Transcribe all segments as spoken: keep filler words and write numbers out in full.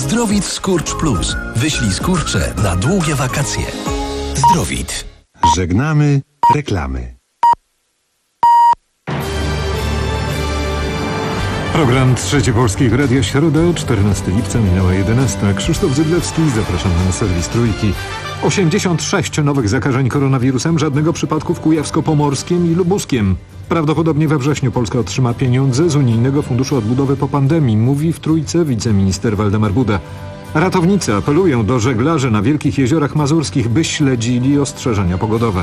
Zdrowit Skurcz Plus. Wyślij skurcze na długie wakacje. Zdrowit. Żegnamy reklamy. Program Trzecie Polskiego Radia, środa, czternastego lipca, minęła jedenasta. Krzysztof Zydlewski, zapraszam na serwis Trójki. osiemdziesiąt sześć nowych zakażeń koronawirusem, żadnego przypadku w Kujawsko-Pomorskiem i Lubuskiem. Prawdopodobnie we wrześniu Polska otrzyma pieniądze z Unijnego Funduszu Odbudowy po pandemii, mówi w Trójce wiceminister Waldemar Buda. Ratownicy apelują do żeglarzy na Wielkich Jeziorach Mazurskich, by śledzili ostrzeżenia pogodowe.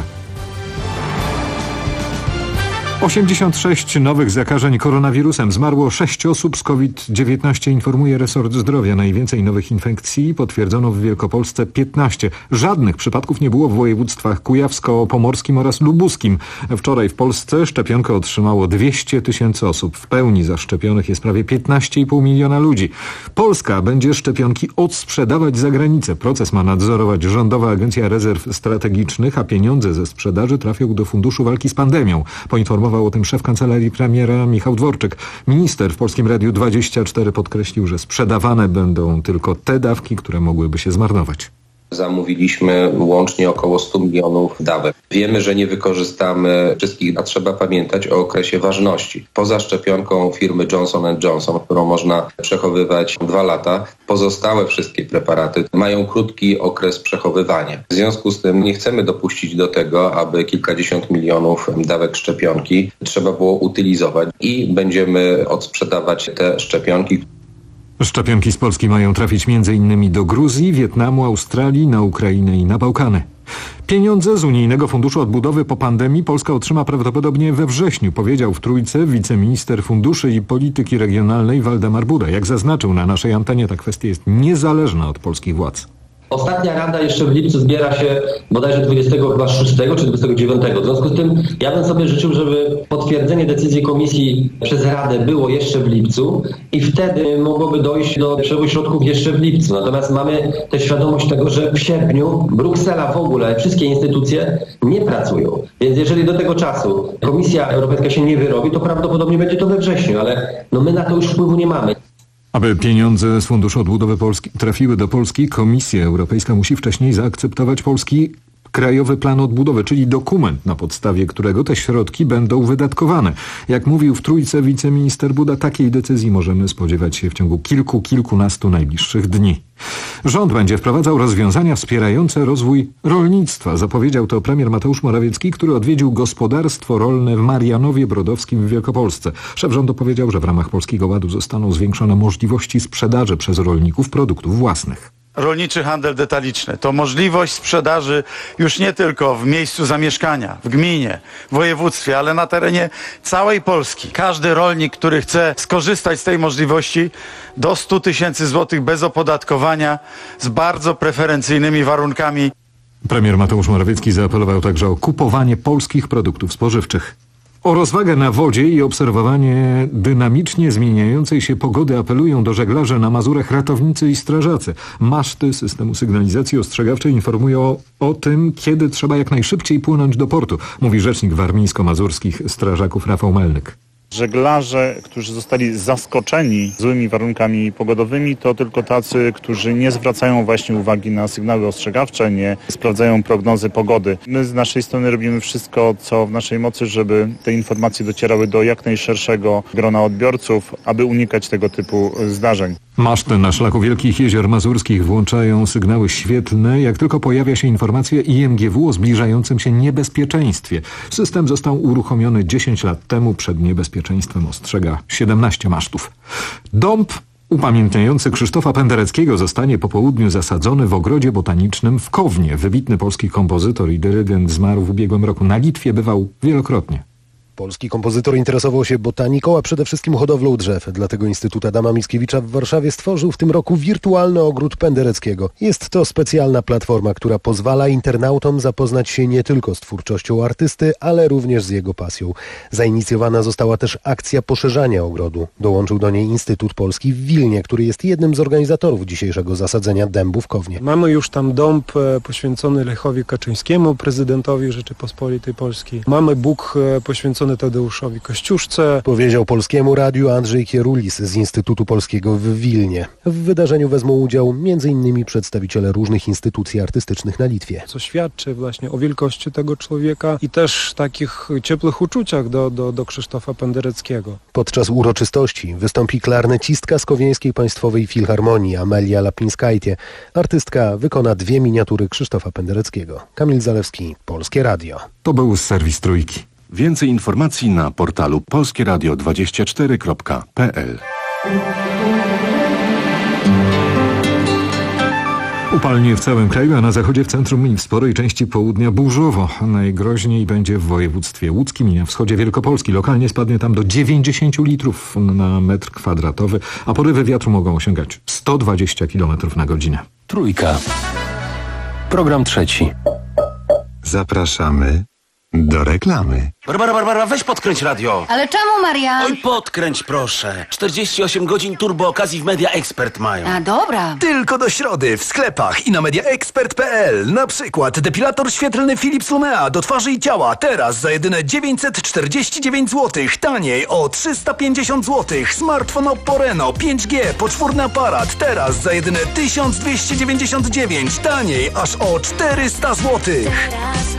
osiemdziesiąt sześć nowych zakażeń koronawirusem. Zmarło sześć osób z COVID dziewiętnaście, informuje resort zdrowia. Najwięcej nowych infekcji potwierdzono w Wielkopolsce piętnaście. Żadnych przypadków nie było w województwach kujawsko-pomorskim oraz lubuskim. Wczoraj w Polsce szczepionkę otrzymało dwieście tysięcy osób. W pełni zaszczepionych jest prawie piętnaście i pół miliona ludzi. Polska będzie szczepionki odsprzedawać za granicę. Proces ma nadzorować Rządowa Agencja Rezerw Strategicznych, a pieniądze ze sprzedaży trafią do Funduszu Walki z Pandemią. Poinformował o tym szef kancelarii premiera Michał Dworczyk. Minister w Polskim Radiu dwadzieścia cztery podkreślił, że sprzedawane będą tylko te dawki, które mogłyby się zmarnować. Zamówiliśmy łącznie około stu milionów dawek. Wiemy, że nie wykorzystamy wszystkich, a trzeba pamiętać o okresie ważności. Poza szczepionką firmy Johnson and Johnson, którą można przechowywać dwa lata, pozostałe wszystkie preparaty mają krótki okres przechowywania. W związku z tym nie chcemy dopuścić do tego, aby kilkadziesiąt milionów dawek szczepionki trzeba było utylizować i będziemy odsprzedawać te szczepionki. Szczepionki z Polski mają trafić między innymi do Gruzji, Wietnamu, Australii, na Ukrainę i na Bałkany. Pieniądze z Unijnego Funduszu Odbudowy po pandemii Polska otrzyma prawdopodobnie we wrześniu, powiedział w Trójce wiceminister Funduszy i Polityki Regionalnej Waldemar Buda. Jak zaznaczył na naszej antenie, ta kwestia jest niezależna od polskich władz. Ostatnia rada jeszcze w lipcu zbiera się bodajże dwudziestego szóstego czy dwudziestego dziewiątego. W związku z tym ja bym sobie życzył, żeby potwierdzenie decyzji komisji przez Radę było jeszcze w lipcu i wtedy mogłoby dojść do przelewu środków jeszcze w lipcu. Natomiast mamy też świadomość tego, że w sierpniu Bruksela w ogóle, wszystkie instytucje nie pracują. Więc jeżeli do tego czasu Komisja Europejska się nie wyrobi, to prawdopodobnie będzie to we wrześniu, ale no my na to już wpływu nie mamy. Aby pieniądze z Funduszu Odbudowy Polski trafiły do Polski, Komisja Europejska musi wcześniej zaakceptować polski Krajowy Plan Odbudowy, czyli dokument, na podstawie którego te środki będą wydatkowane. Jak mówił w Trójce wiceminister Buda, takiej decyzji możemy spodziewać się w ciągu kilku, kilkunastu najbliższych dni. Rząd będzie wprowadzał rozwiązania wspierające rozwój rolnictwa. Zapowiedział to premier Mateusz Morawiecki, który odwiedził gospodarstwo rolne w Marianowie Brodowskim w Wielkopolsce. Szef rządu powiedział, że w ramach Polskiego Ładu zostaną zwiększone możliwości sprzedaży przez rolników produktów własnych. Rolniczy handel detaliczny to możliwość sprzedaży już nie tylko w miejscu zamieszkania, w gminie, w województwie, ale na terenie całej Polski. Każdy rolnik, który chce skorzystać z tej możliwości, do stu tysięcy złotych bez opodatkowania, z bardzo preferencyjnymi warunkami. Premier Mateusz Morawiecki zaapelował także o kupowanie polskich produktów spożywczych. O rozwagę na wodzie i obserwowanie dynamicznie zmieniającej się pogody apelują do żeglarzy na Mazurach ratownicy i strażacy. Maszty systemu sygnalizacji ostrzegawczej informują o, o tym, kiedy trzeba jak najszybciej płynąć do portu, mówi rzecznik warmińsko-mazurskich strażaków Rafał Melnyk. Żeglarze, którzy zostali zaskoczeni złymi warunkami pogodowymi, to tylko tacy, którzy nie zwracają właśnie uwagi na sygnały ostrzegawcze, nie sprawdzają prognozy pogody. My z naszej strony robimy wszystko, co w naszej mocy, żeby te informacje docierały do jak najszerszego grona odbiorców, aby unikać tego typu zdarzeń. Maszty na szlaku Wielkich Jezior Mazurskich włączają sygnały świetlne, jak tylko pojawia się informacja I M G W o zbliżającym się niebezpieczeństwie. System został uruchomiony dziesięć lat temu. Przed niebezpieczeństwem ostrzega siedemnaście masztów. Dąb upamiętniający Krzysztofa Pendereckiego zostanie po południu zasadzony w ogrodzie botanicznym w Kownie. Wybitny polski kompozytor i dyrygent zmarł w ubiegłym roku. Na Litwie bywał wielokrotnie. Polski kompozytor interesował się botaniką, a przede wszystkim hodowlą drzew. Dlatego Instytut Adama Mickiewicza w Warszawie stworzył w tym roku wirtualny ogród Pendereckiego. Jest to specjalna platforma, która pozwala internautom zapoznać się nie tylko z twórczością artysty, ale również z jego pasją. Zainicjowana została też akcja poszerzania ogrodu. Dołączył do niej Instytut Polski w Wilnie, który jest jednym z organizatorów dzisiejszego zasadzenia dębu w Kownie. Mamy już tam dąb poświęcony Lechowi Kaczyńskiemu, prezydentowi Rzeczypospolitej Polskiej. Mamy Bóg poświęcony poświęcony Tadeuszowi Kościuszce. Powiedział Polskiemu Radiu Andrzej Kierulis z Instytutu Polskiego w Wilnie. W wydarzeniu wezmą udział między innymi przedstawiciele różnych instytucji artystycznych na Litwie. Co świadczy właśnie o wielkości tego człowieka i też takich ciepłych uczuciach do, do, do Krzysztofa Pendereckiego. Podczas uroczystości wystąpi klarnecistka z Kowieńskiej Państwowej Filharmonii Amelia Lapińskajtie. Artystka wykona dwie miniatury Krzysztofa Pendereckiego. Kamil Zalewski, Polskie Radio. To był serwis Trójki. Więcej informacji na portalu polskieradio dwadzieścia cztery kropka p l. Upalnie w całym kraju, a na zachodzie, w centrum i w sporej części południa burzowo. Najgroźniej będzie w województwie łódzkim i na wschodzie Wielkopolski. Lokalnie spadnie tam do dziewięćdziesiąt litrów na metr kwadratowy, a porywy wiatru mogą osiągać sto dwadzieścia kilometrów na godzinę. Trójka. Program trzeci. Zapraszamy do reklamy. Barbara, Barbara, weź podkręć radio. Ale czemu, Marian? Oj, podkręć proszę. czterdzieści osiem godzin turbo okazji w Media Expert mają. A dobra. Tylko do środy w sklepach i na media expert kropka p l. Na przykład depilator świetlny Philips Lumea do twarzy i ciała teraz za jedyne dziewięćset czterdzieści dziewięć złotych. Taniej o trzysta pięćdziesiąt złotych. Smartfon Oppo Reno pięć G, poczwórny aparat teraz za jedyne tysiąc dwieście dziewięćdziesiąt dziewięć. Taniej aż o czterysta złotych.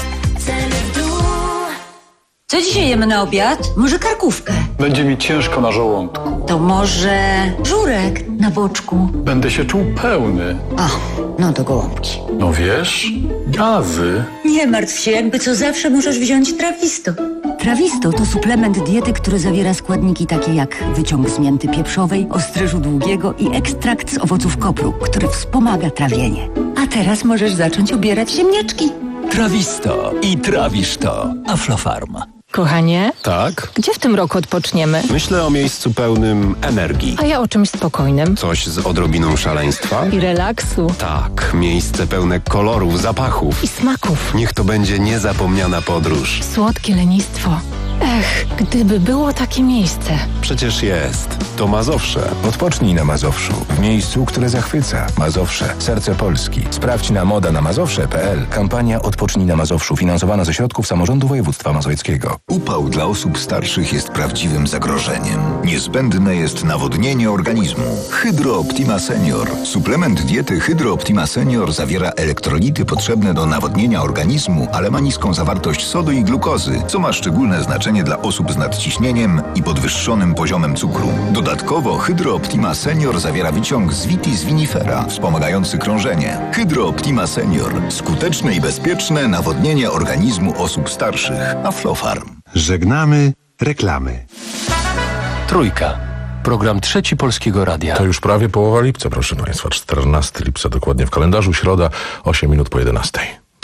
Co dzisiaj jemy na obiad? Może karkówkę? Będzie mi ciężko na żołądku. To może żurek na boczku? Będę się czuł pełny. O, no to gołąbki. No wiesz, gazy. Nie martw się, jakby co zawsze możesz wziąć Trawisto. Trawisto to suplement diety, który zawiera składniki takie jak wyciąg z mięty pieprzowej, ostryżu długiego i ekstrakt z owoców kopru, który wspomaga trawienie. A teraz możesz zacząć obierać ziemniaczki. Trawisto i trawisz to. Aflofarm. Kochanie? Tak? Gdzie w tym roku odpoczniemy? Myślę o miejscu pełnym energii. A ja o czymś spokojnym. Coś z odrobiną szaleństwa? I relaksu. Tak, miejsce pełne kolorów, zapachów. I smaków. Niech to będzie niezapomniana podróż. Słodkie lenistwo. Ech, gdyby było takie miejsce. Przecież jest. To Mazowsze. Odpocznij na Mazowszu. W miejscu, które zachwyca. Mazowsze. Serce Polski. Sprawdź na moda na mazowsze kropka p l. Kampania Odpocznij na Mazowszu. Finansowana ze środków samorządu województwa mazowieckiego. Upał dla osób starszych jest prawdziwym zagrożeniem. Niezbędne jest nawodnienie organizmu. Hydro Optima Senior. Suplement diety Hydro Optima Senior zawiera elektrolity potrzebne do nawodnienia organizmu, ale ma niską zawartość sodu i glukozy, co ma szczególne znaczenie dla osób z nadciśnieniem i podwyższonym poziomem cukru. Dodatkowo Hydro Optima Senior zawiera wyciąg z Vitis vinifera, wspomagający krążenie. Hydro Optima Senior. Skuteczne i bezpieczne nawodnienie organizmu osób starszych. Aflofarm. Żegnamy reklamy. Trójka. Program trzeci Polskiego Radia. To już prawie połowa lipca, proszę Państwa. czternastego lipca dokładnie w kalendarzu. Środa, osiem minut po jedenastej.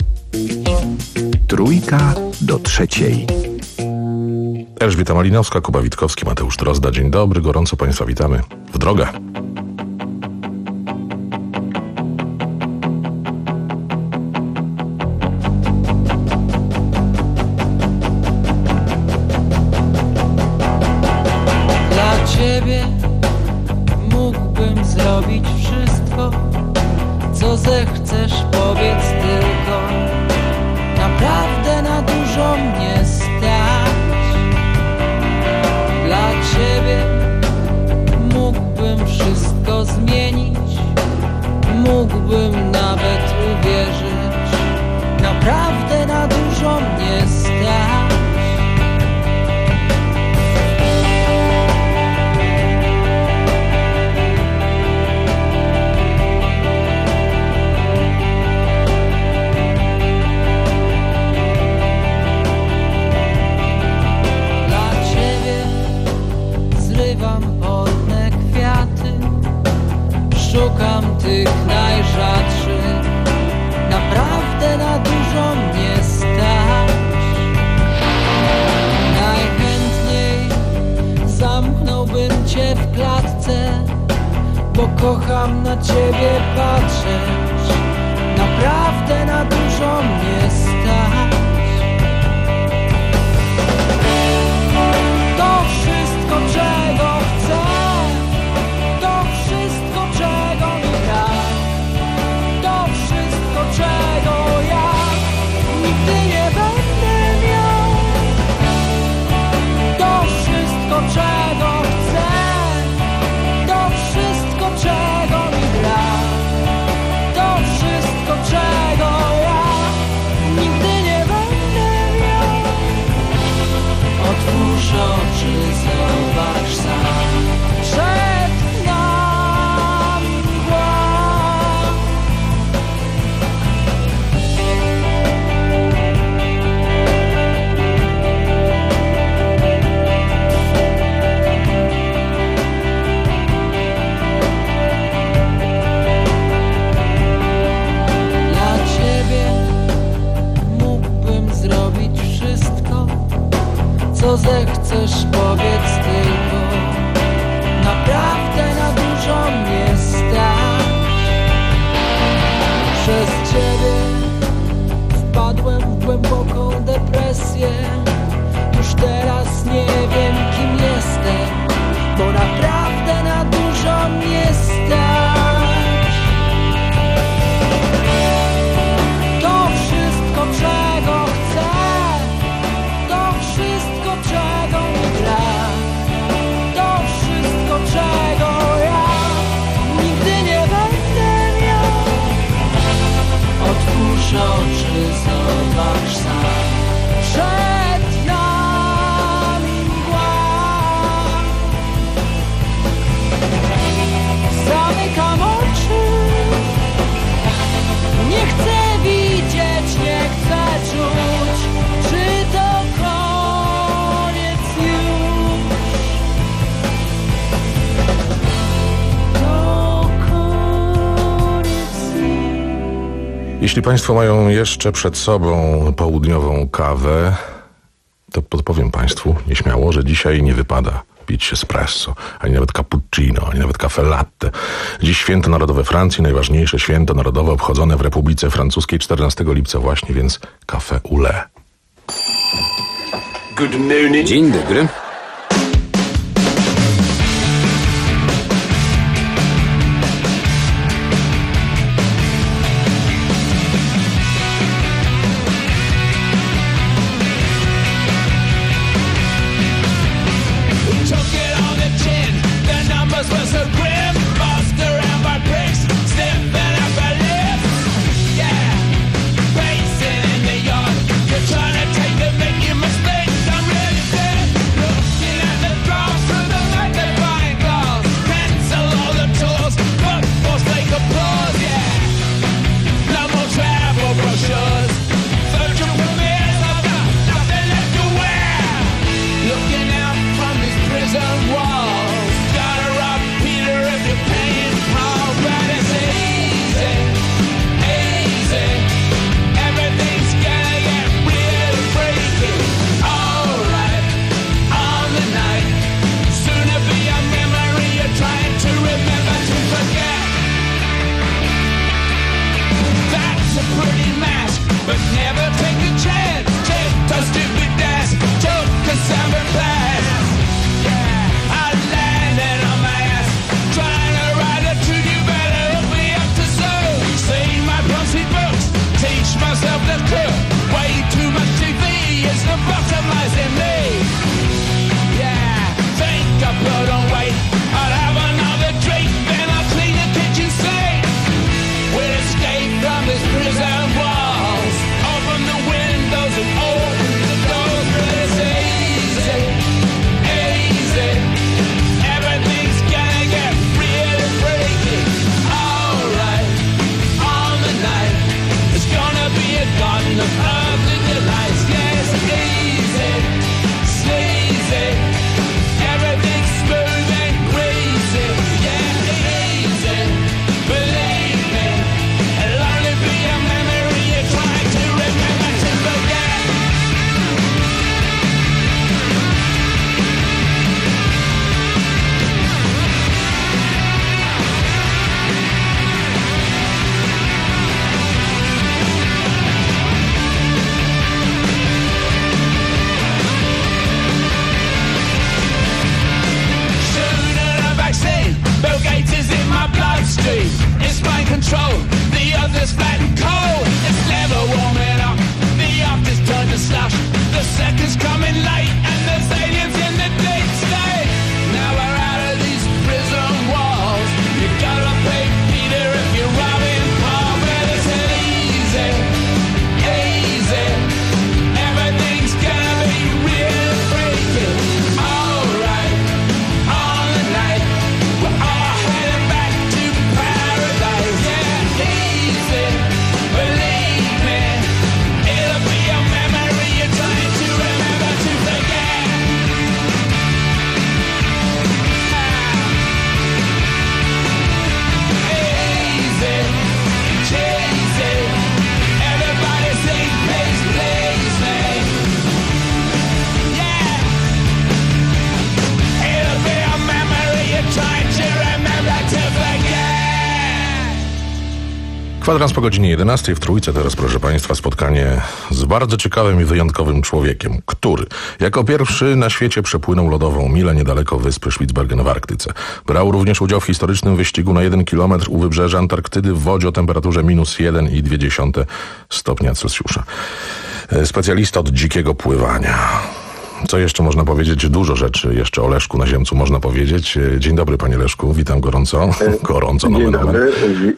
Trójka do trzeciej. Elżbieta Malinowska, Kuba Witkowski, Mateusz Drozda. Dzień dobry, gorąco Państwa witamy. W drogę. Dla Ciebie mógłbym zrobić wszystko, co zechcesz, powiedz tylko. Naprawdę na dużo mnie stać. Dla Ciebie mógłbym wszystko zmienić, mógłbym nawet uwierzyć. Naprawdę na dużo mnie stać. Polne kwiaty, szukam tych najrzadszych. Naprawdę na dużo mnie stać. Najchętniej zamknąłbym Cię w klatce, bo kocham na Ciebie patrzeć. Naprawdę na dużo mnie stać. To wszystko, czego chcę, to wszystko, czego mi brak, to wszystko, czego ja nigdy nie będę miał. Jeśli Państwo mają jeszcze przed sobą południową kawę, to podpowiem Państwu nieśmiało, że dzisiaj nie wypada pić espresso, ani nawet cappuccino, ani nawet cafe latte. Dziś święto narodowe Francji, najważniejsze święto narodowe obchodzone w Republice Francuskiej czternastego lipca właśnie, więc café au lait. Good morning. Dzień dobry. Kwadrans po godzinie jedenastej w Trójce. Teraz, proszę Państwa, spotkanie z bardzo ciekawym i wyjątkowym człowiekiem, który jako pierwszy na świecie przepłynął lodową milę niedaleko wyspy Spitsbergen w Arktyce. Brał również udział w historycznym wyścigu na jeden kilometr u wybrzeża Antarktydy w wodzie o temperaturze minus jeden i dwie dziesiąte stopnia Celsjusza. Specjalista od dzikiego pływania. Co jeszcze można powiedzieć? Dużo rzeczy jeszcze o Leszku Naziemcu można powiedzieć. Dzień dobry, panie Leszku, witam gorąco. Gorąco, Dzień nowy dobry.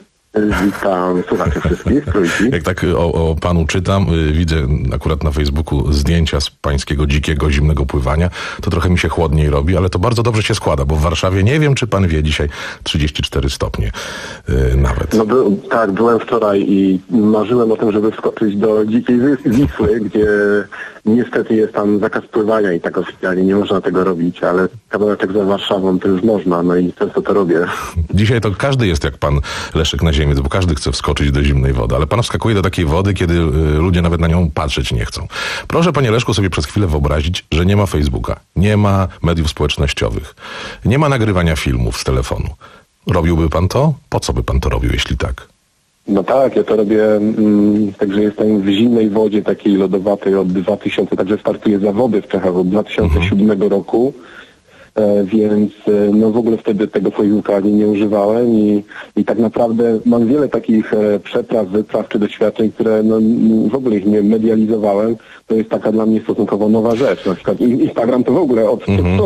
Witam słuchaczy wszystkich. Trójki. Jak tak o, o panu czytam, y, widzę akurat na Facebooku zdjęcia z pańskiego dzikiego, zimnego pływania, to trochę mi się chłodniej robi, ale to bardzo dobrze się składa, bo w Warszawie, nie wiem czy pan wie, dzisiaj trzydzieści cztery stopnie y, nawet. No by, tak, byłem wczoraj i marzyłem o tym, żeby wskoczyć do dzikiej Wisły, gdzie niestety jest tam zakaz pływania i tak oficjalnie nie można tego robić, ale kawałeczek za Warszawą to już można, no i często to robię. Dzisiaj to każdy jest jak pan Leszek Naziemski. tajemnic, bo każdy chce wskoczyć do zimnej wody, ale pan wskakuje do takiej wody, kiedy y, ludzie nawet na nią patrzeć nie chcą. Proszę, panie Leszku, sobie przez chwilę wyobrazić, że nie ma Facebooka, nie ma mediów społecznościowych, nie ma nagrywania filmów z telefonu. Robiłby pan to? Po co by pan to robił, jeśli tak? No tak, ja to robię, mm, także jestem w zimnej wodzie takiej lodowatej od dwa tysiące, także startuję zawody w Czechach od dwa tysiące siódmego mhm. roku. Więc no w ogóle wtedy tego Facebooka nie, nie używałem i, i tak naprawdę mam wiele takich przepraw, wypraw czy doświadczeń, które no, w ogóle ich nie medializowałem. To jest taka dla mnie stosunkowo nowa rzecz. Na przykład Instagram to w ogóle od mhm.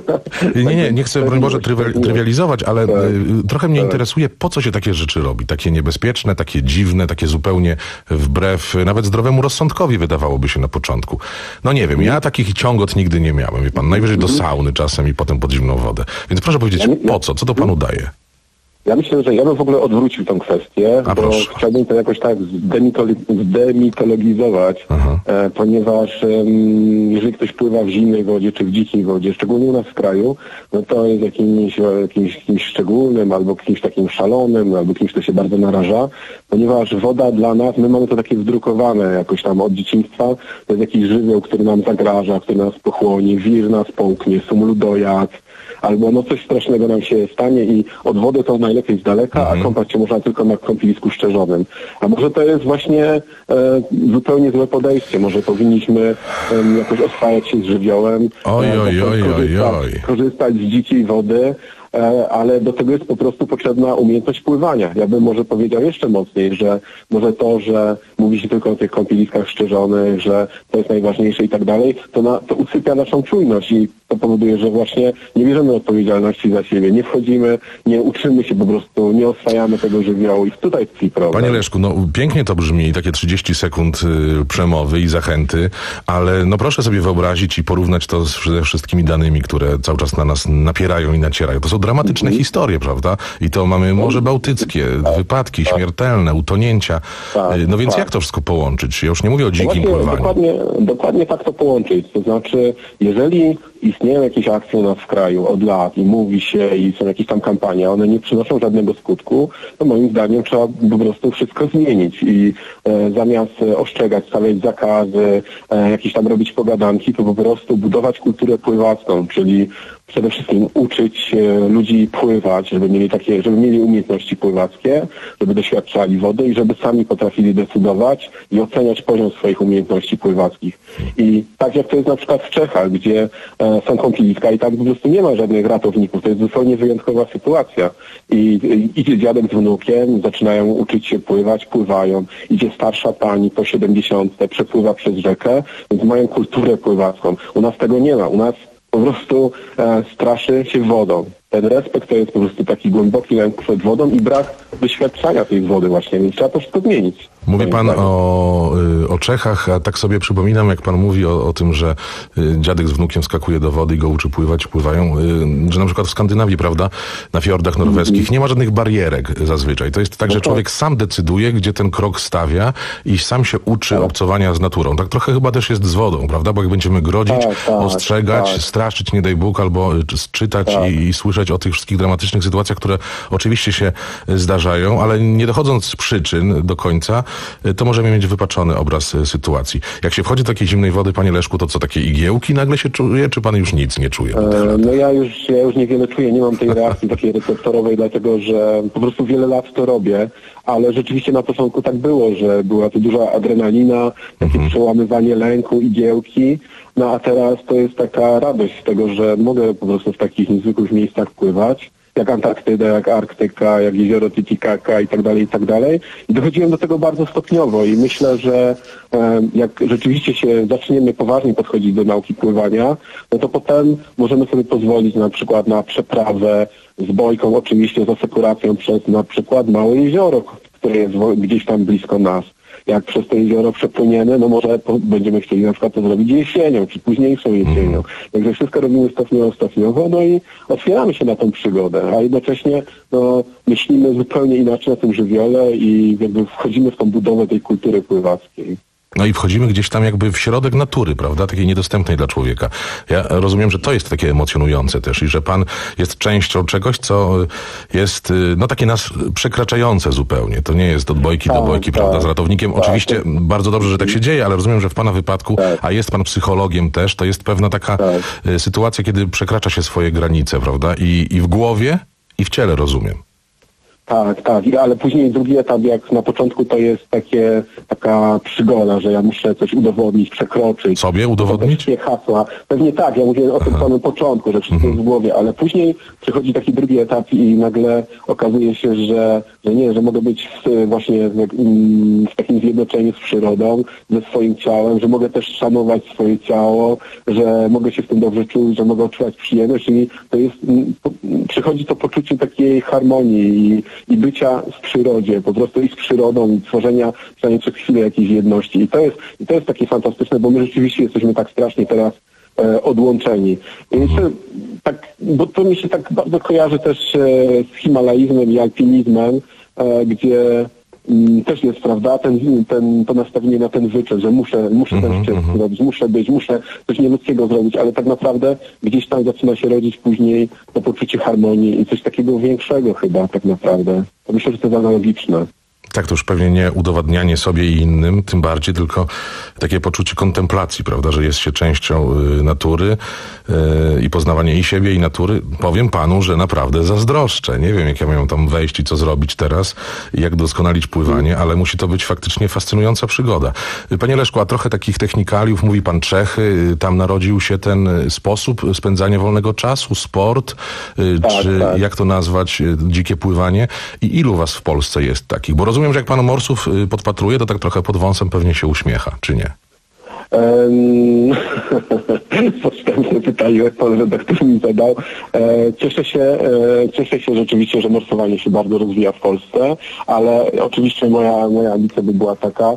Nie, nie, nie chcę broń Boże trywializować, ale tak, trochę mnie tak. interesuje, po co się takie rzeczy robi. Takie niebezpieczne, takie dziwne, takie zupełnie wbrew nawet zdrowemu rozsądkowi wydawałoby się na początku. No nie wiem, ja takich ciągot nigdy nie miałem, wie pan, najwyżej do sauny czasem i potem pod zimną wodę. Więc proszę powiedzieć, po co? Co to panu daje? Ja myślę, że ja bym w ogóle odwrócił tą kwestię, A bo proszę. chciałbym to jakoś tak zdemitolo- zdemitologizować, e, ponieważ e, jeżeli ktoś pływa w zimnej wodzie czy w dzikiej wodzie, szczególnie u nas w kraju, no to jest jakimś, jakimś, kimś szczególnym, albo kimś takim szalonym, albo kimś, kto się bardzo naraża, ponieważ woda dla nas, my mamy to takie wdrukowane jakoś tam od dzieciństwa, to jest jakiś żywioł, który nam zagraża, który nas pochłonie, wir nas połknie, sumludojad, albo no coś strasznego nam się stanie i od wody to najlepiej z daleka, mhm. a kąpać się można tylko na kąpielisku szczerzonym. A może to jest właśnie e, zupełnie złe podejście. Może powinniśmy e, jakoś oswajać się z żywiołem, oj, e, oj, oj, oj, oj. korzystać z dzikiej wody, e, ale do tego jest po prostu potrzebna umiejętność pływania. Ja bym może powiedział jeszcze mocniej, że może to, że mówi się tylko o tych kąpieliskach szczerzonych, że to jest najważniejsze i tak dalej, to, na, to usypia naszą czujność i to powoduje, że właśnie nie bierzemy odpowiedzialności za siebie, nie wchodzimy, nie uczymy się po prostu, nie oswajamy tego żywiołu i tutaj tkwi problem. Panie Leszku, no pięknie to brzmi, takie trzydzieści sekund y, przemowy i zachęty, ale no proszę sobie wyobrazić i porównać to z, ze wszystkimi danymi, które cały czas na nas napierają i nacierają. To są dramatyczne mm-hmm. historie, prawda? I to mamy Morze Bałtyckie, tak, wypadki tak. śmiertelne, utonięcia. Tak, no więc tak. jak to wszystko połączyć? Ja już nie mówię o dzikim właśnie, pływaniu. Dokładnie, dokładnie tak to połączyć. To znaczy, jeżeli istnieją jakieś akcje u nas w kraju od lat i mówi się i są jakieś tam kampanie, one nie przynoszą żadnego skutku, to moim zdaniem trzeba po prostu wszystko zmienić i e, zamiast ostrzegać, stawiać zakazy, e, jakieś tam robić pogadanki, to po prostu budować kulturę pływacką, czyli przede wszystkim uczyć e, ludzi pływać, żeby mieli takie, żeby mieli umiejętności pływackie, żeby doświadczali wody i żeby sami potrafili decydować i oceniać poziom swoich umiejętności pływackich. I tak jak to jest na przykład w Czechach, gdzie e, są kąpieliska i tam po prostu nie ma żadnych ratowników. To jest zupełnie wyjątkowa sytuacja. I, i idzie dziadek z wnukiem, zaczynają uczyć się pływać, pływają. Idzie starsza pani po siedemdziesiątce, przepływa przez rzekę, więc mają kulturę pływacką. U nas tego nie ma. U nas po prostu e, straszy się wodą. Ten respekt to jest po prostu taki głęboki lęk przed wodą i brak doświadczenia tej wody właśnie, więc trzeba to wszystko zmienić. Mówi pan o, o Czechach, a tak sobie przypominam, jak pan mówi o, o tym, że dziadek z wnukiem skakuje do wody i go uczy pływać, pływają, że na przykład w Skandynawii, prawda, na fiordach norweskich nie ma żadnych barierek zazwyczaj. To jest tak, że człowiek sam decyduje, gdzie ten krok stawia i sam się uczy obcowania z naturą. Tak trochę chyba też jest z wodą, prawda, bo jak będziemy grodzić, tak, tak, ostrzegać, tak. straszyć, nie daj Bóg, albo czytać tak. i, i słyszeć o tych wszystkich dramatycznych sytuacjach, które oczywiście się zdarzają, ale nie dochodząc z przyczyn do końca, to możemy mieć wypaczony obraz sytuacji. Jak się wchodzi do takiej zimnej wody, panie Leszku, to co, takie igiełki nagle się czuje, czy pan już nic nie czuje? E, no ja już, ja już niewiele czuję, nie mam tej reakcji takiej receptorowej, dlatego że po prostu wiele lat to robię, ale rzeczywiście na początku tak było, że była to duża adrenalina, takie mhm. przełamywanie lęku, igiełki, no a teraz to jest taka radość z tego, że mogę po prostu w takich niezwykłych miejscach pływać, jak Antarktyda, jak Arktyka, jak jezioro Titicaca i tak dalej, i tak dalej. I dochodziłem do tego bardzo stopniowo i myślę, że e, jak rzeczywiście się zaczniemy poważnie podchodzić do nauki pływania, no to potem możemy sobie pozwolić na przykład na przeprawę z bojką, oczywiście z asekuracją przez na przykład małe jezioro, które jest gdzieś tam blisko nas. Jak przez to jezioro przepłyniemy, no może po, będziemy chcieli na przykład to zrobić jesienią, czy późniejszą jesienią. Także wszystko robimy stopniowo, stopniowo, no i otwieramy się na tą przygodę, a jednocześnie no, myślimy zupełnie inaczej na tym żywiole i jakby wchodzimy w tą budowę tej kultury pływackiej. No i wchodzimy gdzieś tam jakby w środek natury, prawda? Takiej niedostępnej dla człowieka. Ja rozumiem, że to jest takie emocjonujące też i że pan jest częścią czegoś, co jest no takie nas przekraczające zupełnie. To nie jest od bojki tak, do bojki, tak, prawda, z ratownikiem. tak, Oczywiście tak. bardzo dobrze, że tak się dzieje, ale rozumiem, że w pana wypadku, tak. a jest pan psychologiem też, to jest pewna taka tak. sytuacja, kiedy przekracza się swoje granice, prawda? I, i w głowie, i w ciele, rozumiem. Tak, tak, ale później drugi etap, jak na początku, to jest takie, taka przygoda, że ja muszę coś udowodnić, przekroczyć. Sobie udowodnić? Nie hasła. Pewnie tak, ja mówię o tym samym początku, że wszystko jest w głowie, ale później przychodzi taki drugi etap i nagle okazuje się, że, że nie, że mogę być w, właśnie w, w takim zjednoczeniu z przyrodą, ze swoim ciałem, że mogę też szanować swoje ciało, że mogę się w tym dobrze czuć, że mogę odczuwać przyjemność, czyli to jest, przychodzi to poczucie takiej harmonii i i bycia w przyrodzie, po prostu i z przyrodą, i tworzenia przynajmniej przez chwilę jakiejś jedności. I to jest, i to jest takie fantastyczne, bo my rzeczywiście jesteśmy tak strasznie teraz e, odłączeni. I jeszcze, tak, bo to mi się tak bardzo kojarzy też e, z himalaizmem i alpinizmem, e, gdzie m, też jest, prawda, ten, ten, to nastawienie na ten wyczyn, że muszę, muszę mm-hmm, ten szczyt mm-hmm. zrobić, muszę być, muszę coś nieludzkiego zrobić, ale tak naprawdę gdzieś tam zaczyna się rodzić później to poczucie harmonii i coś takiego większego chyba tak naprawdę. To myślę, że to jest analogiczne. Tak, to już pewnie nie udowadnianie sobie i innym, tym bardziej, tylko takie poczucie kontemplacji, prawda, że jest się częścią y, natury y, i poznawanie i siebie, i natury. Powiem panu, że naprawdę zazdroszczę. Nie wiem, jak ja miałem tam wejść i co zrobić teraz, i jak doskonalić pływanie, ale musi to być faktycznie fascynująca przygoda. Panie Leszku, a trochę takich technikaliów, mówi pan Czechy, tam narodził się ten sposób spędzania wolnego czasu, sport, y, tak, czy tak. jak to nazwać, y, dzikie pływanie. I ilu was w Polsce jest takich? Bo rozumiem, że jak pan morsów podpatruje, to tak trochę pod wąsem pewnie się uśmiecha, czy nie? Um, podstępne pytanie, pan redaktor mi zadał. E, cieszę się, e, cieszę się rzeczywiście, że morsowanie się bardzo rozwija w Polsce, ale oczywiście moja, moja ambicja by była taka,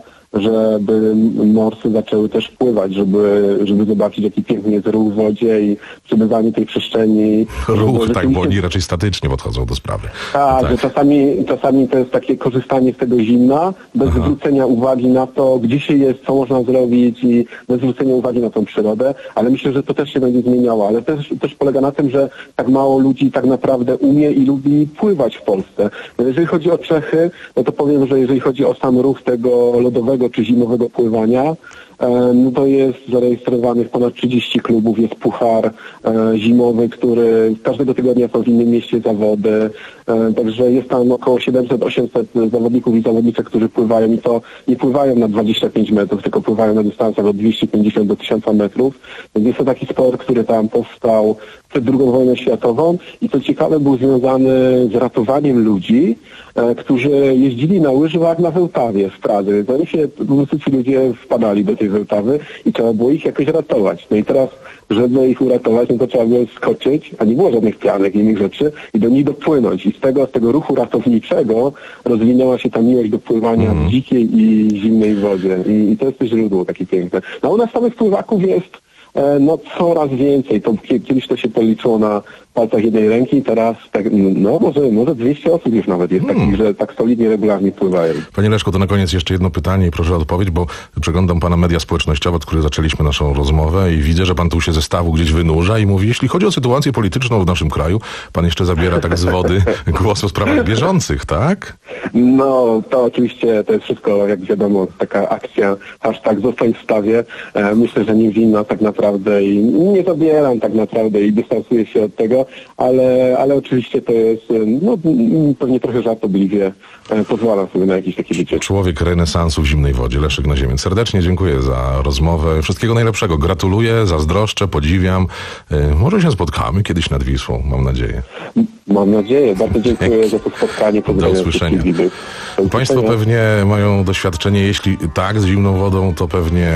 żeby morsy zaczęły też pływać, żeby, żeby zobaczyć, jaki piękny jest ruch w wodzie i przebywanie tej przestrzeni. Ruch, tak, bo oni raczej statycznie podchodzą do sprawy. Tak, tak, że czasami, czasami to jest takie korzystanie z tego zimna, bez Aha. zwrócenia uwagi na to, gdzie się jest, co można zrobić i bez zwrócenia uwagi na tą przyrodę, ale myślę, że to też się będzie zmieniało, ale też, też polega na tym, że tak mało ludzi tak naprawdę umie i lubi pływać w Polsce. Jeżeli chodzi o Czechy, no to powiem, że jeżeli chodzi o sam ruch tego lodowego czy zimowego pływania, no to jest zarejestrowanych ponad trzydzieści klubów, jest puchar e, zimowy, który każdego tygodnia są w innym mieście zawody, e, także jest tam około siedemset osiemset zawodników i zawodniczek, którzy pływają i to nie pływają na dwadzieścia pięć metrów, tylko pływają na dystansach od dwieście pięćdziesiąt do tysiąca metrów, więc jest to taki sport, który tam powstał przed drugą wojną światową i co ciekawe był związany z ratowaniem ludzi, e, którzy jeździli na łyżwach na Wełtawie w Pradze. Zanim się po prostu ci ludzie wpadali do tej Wełtawy i trzeba było ich jakoś ratować. No i teraz, żeby ich uratować, no to trzeba było skoczyć, a nie było żadnych pianek i innych rzeczy i do nich dopłynąć. I z tego, z tego ruchu ratowniczego rozwinęła się ta miłość do pływania mm. w dzikiej i zimnej wodzie. I, i to jest to źródło takie piękne. No u nas samych pływaków jest no coraz więcej. To kiedyś to się policzyło na palcach jednej ręki, teraz tak, no może, może dwieście osób już nawet jest hmm. takich, że tak solidnie, regularnie pływają. Panie Leszku, to na koniec jeszcze jedno pytanie i proszę o odpowiedź, bo przeglądam pana media społecznościowe, od których zaczęliśmy naszą rozmowę i widzę, że pan tu się ze stawu gdzieś wynurza i mówi, jeśli chodzi o sytuację polityczną w naszym kraju, pan jeszcze zabiera tak z wody głos o sprawach bieżących, tak? No, to oczywiście to jest wszystko, jak wiadomo, taka akcja, hashtag zostań w stawie. E, myślę, że nie winna tak naprawdę i nie zabieram tak naprawdę i dystansuję się od tego, ale, ale oczywiście to jest, no pewnie trochę żartobliwie, e, pozwalam sobie na jakieś takie wycieczki. Człowiek renesansu w zimnej wodzie, Leszek Naziemiec. Serdecznie dziękuję za rozmowę. Wszystkiego najlepszego. Gratuluję, zazdroszczę, podziwiam. E, może się spotkamy kiedyś nad Wisłą, mam nadzieję. Mam nadzieję. Bardzo dziękuję za to spotkanie. Do usłyszenia. Państwo pewnie mają doświadczenie, jeśli tak, z zimną wodą, to pewnie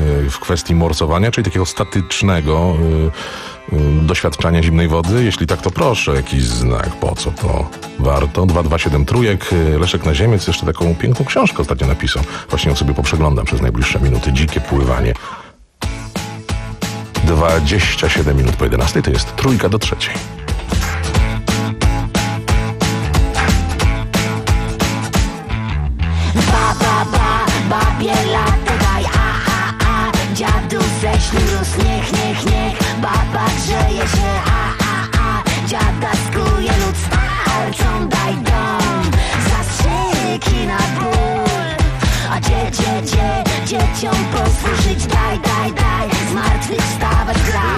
w kwestii morsowania, czyli takiego statycznego doświadczenia zimnej wody. Jeśli tak, to proszę, jakiś znak. Po co to warto? dwa dwa siedem trójek. Leszek Naziemiec jeszcze taką piękną książkę ostatnio napisał. Właśnie ją sobie poprzeglądam przez najbliższe minuty. Dzikie pływanie. dwadzieścia siedem minut po jedenastej to jest trójka do trzeciej. Ba, ba, ba, babie latte, daj się, a, a, a. Dziadaskuje lud starcą, daj dom. Zastrzyki na ból. A dzie, dzie, dzie, dzieciom pozwól żyć, daj, daj, daj. Zmartwychwstawać gra.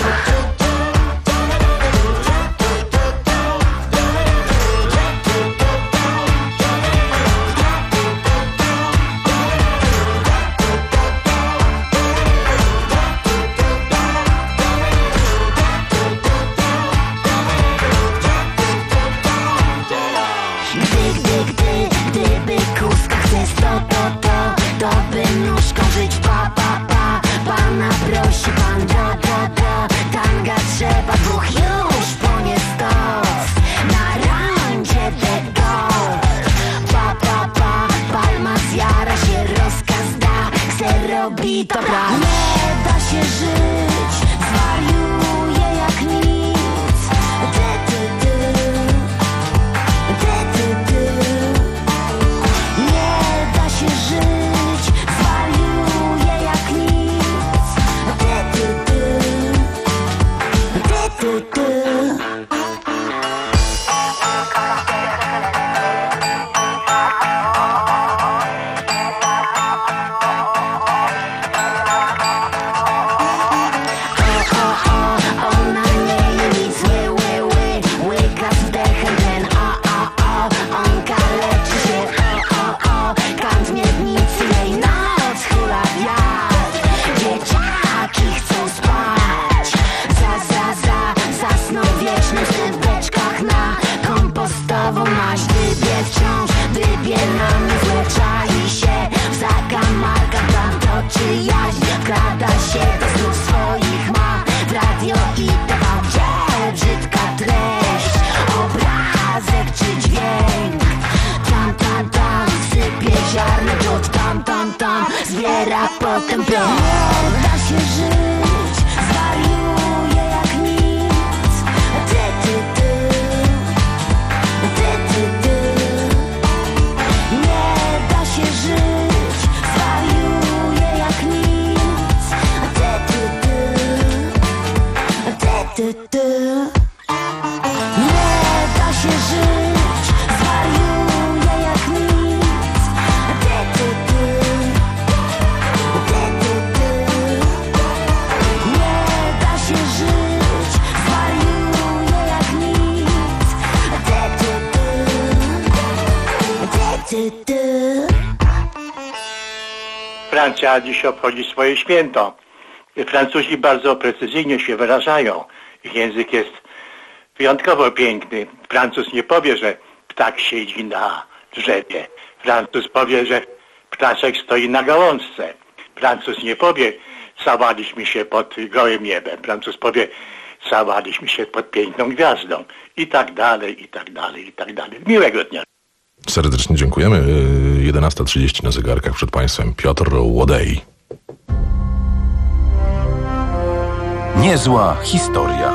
To brak. Nie da się żyć, zwariuję jak nic. Ty, ty, ty, ty, ty, ty. Nie da się żyć, zwariuję jak nic. Ty, ty, ty, ty, ty, ty. Zbiera potem plon. Nie da się żyć, zwariuję jak nic. Ty, ty, ty, ty, ty, ty. Nie da się żyć, zwariuję jak nic. Ty, ty, ty, ty, ty, ty. Nie da się żyć, zwariuję jak nic. Ty, ty, ty. Francja dziś obchodzi swoje święto. Francuzi bardzo precyzyjnie się wyrażają. Ich język jest wyjątkowo piękny. Francuz nie powie, że ptak siedzi na drzewie. Francuz powie, że ptaszek stoi na gałązce. Francuz nie powie, całaliśmy się pod gołym niebem. Francuz powie, całaliśmy się pod piękną gwiazdą. I tak dalej, i tak dalej, i tak dalej. Miłego dnia. Serdecznie dziękujemy. jedenasta trzydzieści na zegarkach, przed Państwem Piotr Łodej. Niezła historia.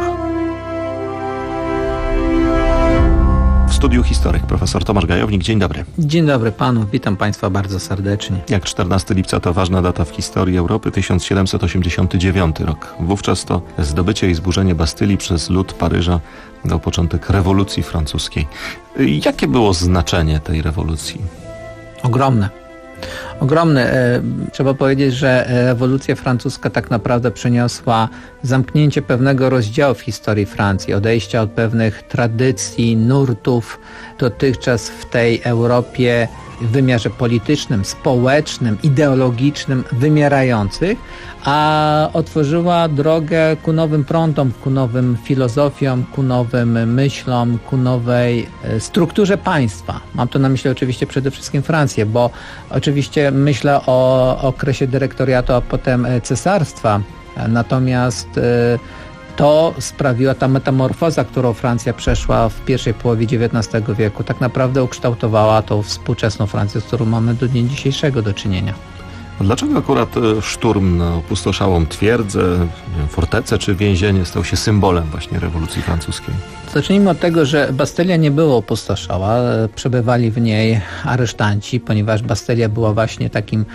W studiu historyk profesor Tomasz Gajownik. Dzień dobry. Dzień dobry panu, witam państwa bardzo serdecznie. Jak czternastego lipca to ważna data w historii Europy, tysiąc siedemset osiemdziesiąty dziewiąty rok. Wówczas to zdobycie i zburzenie Bastylii przez lud Paryża dał początek rewolucji francuskiej. Jakie było znaczenie tej rewolucji? Ogromne. Ogromne. Trzeba powiedzieć, że rewolucja francuska tak naprawdę przyniosła zamknięcie pewnego rozdziału w historii Francji, odejścia od pewnych tradycji, nurtów dotychczas w tej Europie w wymiarze politycznym, społecznym, ideologicznym wymierających, a otworzyła drogę ku nowym prądom, ku nowym filozofiom, ku nowym myślom, ku nowej strukturze państwa. Mam tu na myśli oczywiście przede wszystkim Francję, bo oczywiście myślę o okresie dyrektoriatu, a potem cesarstwa, natomiast to sprawiła ta metamorfoza, którą Francja przeszła w pierwszej połowie dziewiętnastego wieku, tak naprawdę ukształtowała tą współczesną Francję, z którą mamy do dnia dzisiejszego do czynienia. Dlaczego akurat szturm na opustoszałą twierdzę, fortecę czy więzienie stał się symbolem właśnie rewolucji francuskiej? Zacznijmy od tego, że Bastylia nie była opustoszała, przebywali w niej aresztanci, ponieważ Bastylia była właśnie takim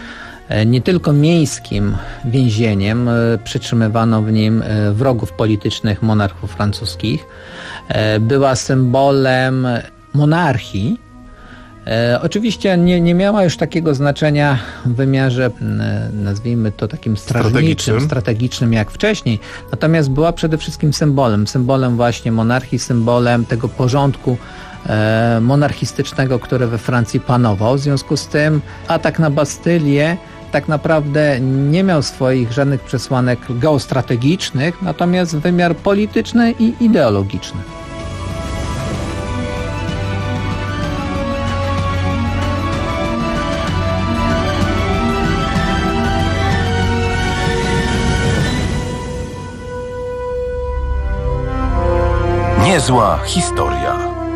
nie tylko miejskim więzieniem, przytrzymywano w nim wrogów politycznych monarchów francuskich, była symbolem monarchii. E, oczywiście nie, nie miała już takiego znaczenia w wymiarze, e, nazwijmy to takim strażniczym, strategicznym. strategicznym jak wcześniej, natomiast była przede wszystkim symbolem, symbolem właśnie monarchii, symbolem tego porządku e, monarchistycznego, który we Francji panował. W związku z tym atak na Bastylię tak naprawdę nie miał swoich żadnych przesłanek geostrategicznych, natomiast wymiar polityczny i ideologiczny. Niezła historia.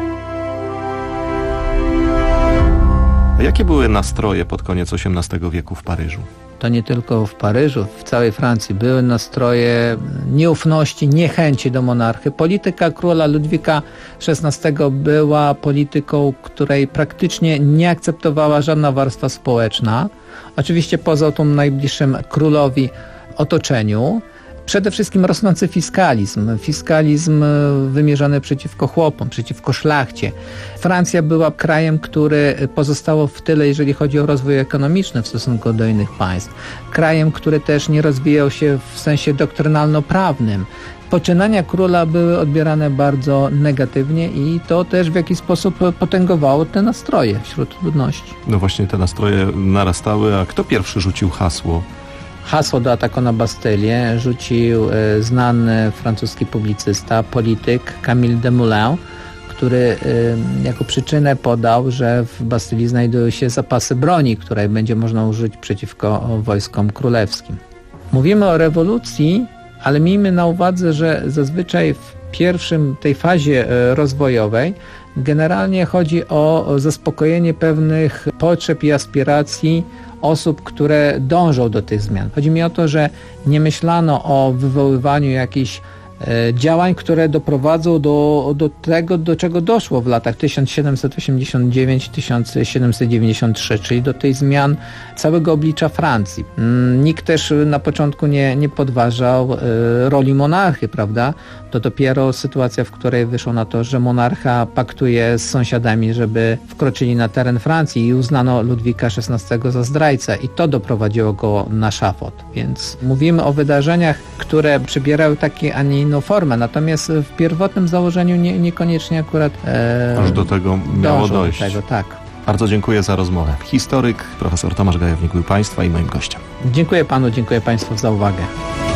Jakie były nastroje pod koniec osiemnastego wieku w Paryżu? To nie tylko w Paryżu, w całej Francji były nastroje nieufności, niechęci do monarchy. Polityka króla Ludwika szesnastego była polityką, której praktycznie nie akceptowała żadna warstwa społeczna. Oczywiście poza tym najbliższym królowi otoczeniu. Przede wszystkim rosnący fiskalizm, fiskalizm wymierzony przeciwko chłopom, przeciwko szlachcie. Francja była krajem, który pozostało w tyle, jeżeli chodzi o rozwój ekonomiczny w stosunku do innych państw. Krajem, który też nie rozwijał się w sensie doktrynalno-prawnym. Poczynania króla były odbierane bardzo negatywnie i to też w jakiś sposób potęgowało te nastroje wśród ludności. No właśnie te nastroje narastały, a kto pierwszy rzucił hasło? Hasło do ataku na Bastylię rzucił znany francuski publicysta, polityk Camille Desmoulins, który jako przyczynę podał, że w Bastylii znajdują się zapasy broni, której będzie można użyć przeciwko wojskom królewskim. Mówimy o rewolucji, ale miejmy na uwadze, że zazwyczaj w pierwszym tej fazie rozwojowej generalnie chodzi o zaspokojenie pewnych potrzeb i aspiracji osób, które dążą do tych zmian. Chodzi mi o to, że nie myślano o wywoływaniu jakichś e, działań, które doprowadzą do, do tego, do czego doszło w latach tysiąc siedemset osiemdziesiąt dziewięć do tysiąc siedemset dziewięćdziesiąt trzy, czyli do tej zmian całego oblicza Francji. Nikt też na początku nie, nie podważał e, roli monarchy, prawda? To dopiero sytuacja, w której wyszło na to, że monarcha paktuje z sąsiadami, żeby wkroczyli na teren Francji i uznano Ludwika szesnastego za zdrajcę i to doprowadziło go na szafot. Więc mówimy o wydarzeniach, które przybierały taką, a nie inną formę, natomiast w pierwotnym założeniu nie, niekoniecznie akurat e, aż do tego miało dojść. Do tego, tak. Bardzo dziękuję za rozmowę. Historyk, profesor Tomasz Gajewnik był Państwa i moim gościem. Dziękuję Panu, dziękuję Państwu za uwagę.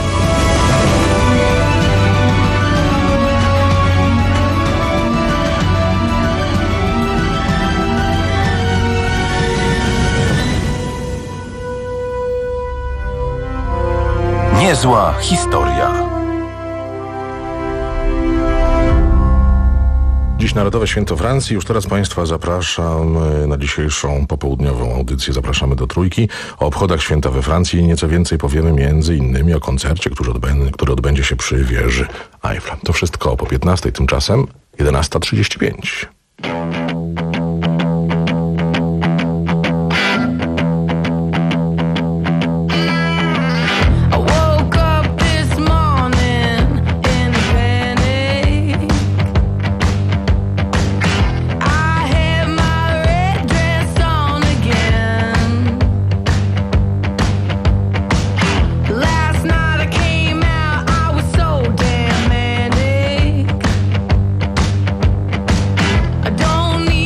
Niezła historia. Dziś Narodowe Święto Francji. Już teraz Państwa zapraszam na dzisiejszą popołudniową audycję. Zapraszamy do Trójki. O obchodach święta we Francji nieco więcej powiemy między innymi o koncercie, który odbędzie, który odbędzie się przy wieży Eiffla. To wszystko po piętnastej, tymczasem jedenasta trzydzieści pięć. Don't need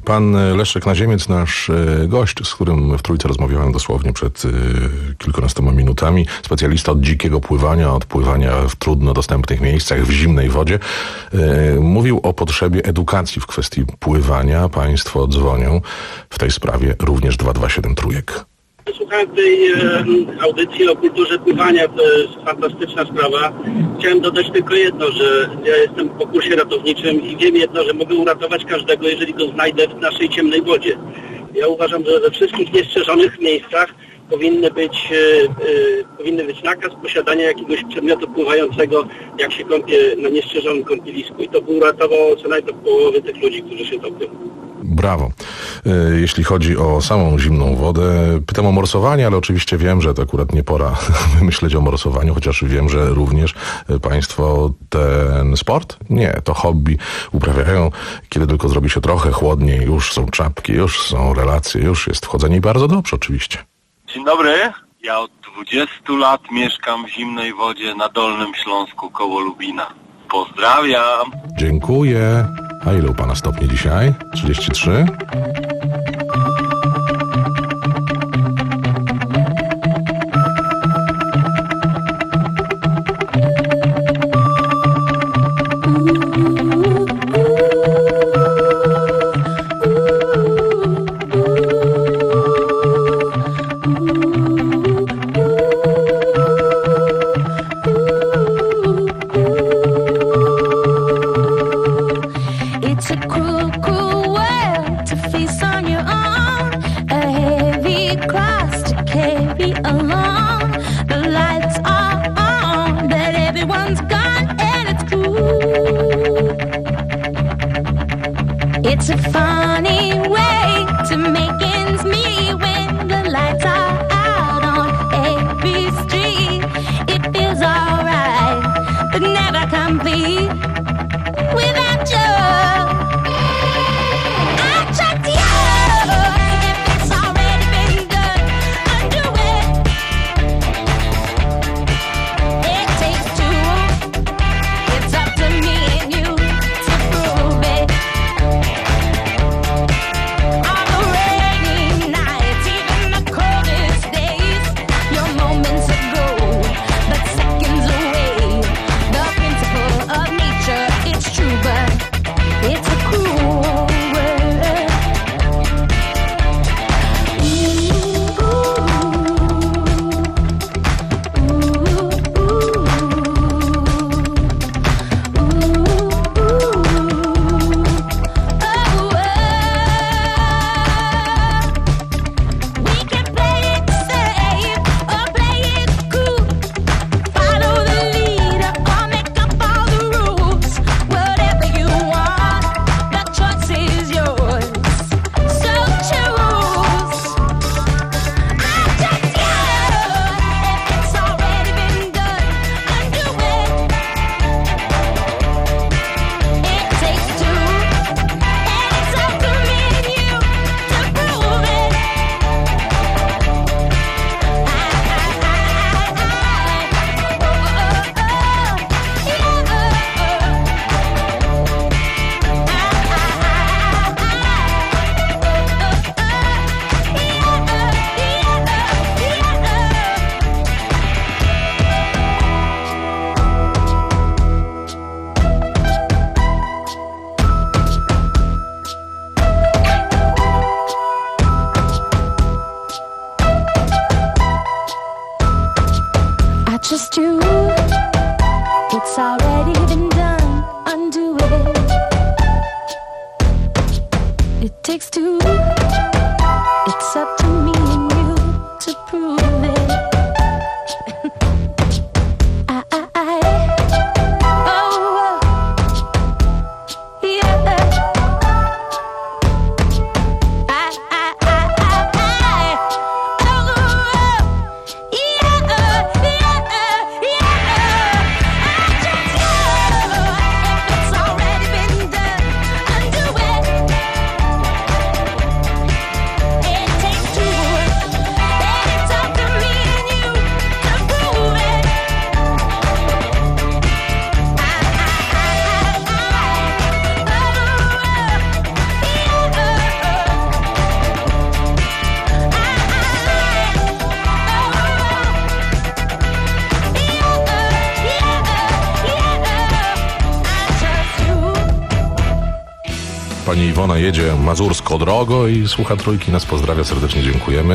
Pan Leszek Naziemiec, nasz gość, z którym w Trójce rozmawiałem dosłownie przed kilkunastoma minutami, specjalista od dzikiego pływania, od pływania w trudno dostępnych miejscach, w zimnej wodzie, mówił o potrzebie edukacji w kwestii pływania. Państwo dzwonią w tej sprawie również dwa dwa siedem trójek. Słuchałem tej e, audycji o kulturze pływania, to jest fantastyczna sprawa. Chciałem dodać tylko jedno, że ja jestem po kursie ratowniczym i wiem jedno, że mogę uratować każdego, jeżeli go znajdę w naszej ciemnej wodzie. Ja uważam, że we wszystkich niestrzeżonych miejscach powinny być, e, e, powinny być nakaz posiadania jakiegoś przedmiotu pływającego, jak się kąpie na niestrzeżonym kąpielisku. I to by uratowało co najmniej połowę tych ludzi, którzy się topią. Brawo. Jeśli chodzi o samą zimną wodę, pytam o morsowanie, ale oczywiście wiem, że to akurat nie pora myśleć o morsowaniu, chociaż wiem, że również Państwo ten sport, nie, to hobby uprawiają, kiedy tylko zrobi się trochę chłodniej, już są czapki, już są relacje, już jest wchodzenie i bardzo dobrze oczywiście. Dzień dobry, ja od dwudziestu lat mieszkam w zimnej wodzie na Dolnym Śląsku koło Lubina. Pozdrawiam. Dziękuję. A ile u Pana stopni dzisiaj? trzydzieści trzy? It's a funny way to make ends meet when the lights are out on every street. It feels alright, but never complete without you. I tried to you, if it's already been done, undo it. It takes two, it's up to me and you to prove it. Just you, it's already been done, undo it. It takes two, it's up to me and you to prove it. I, I, I, oh, yeah. I, I, I, I, I, oh, yeah, yeah. It takes two, and it's up to me. Pani Iwona jedzie mazursko drogo i słucha Trójki, nas pozdrawia, serdecznie dziękujemy.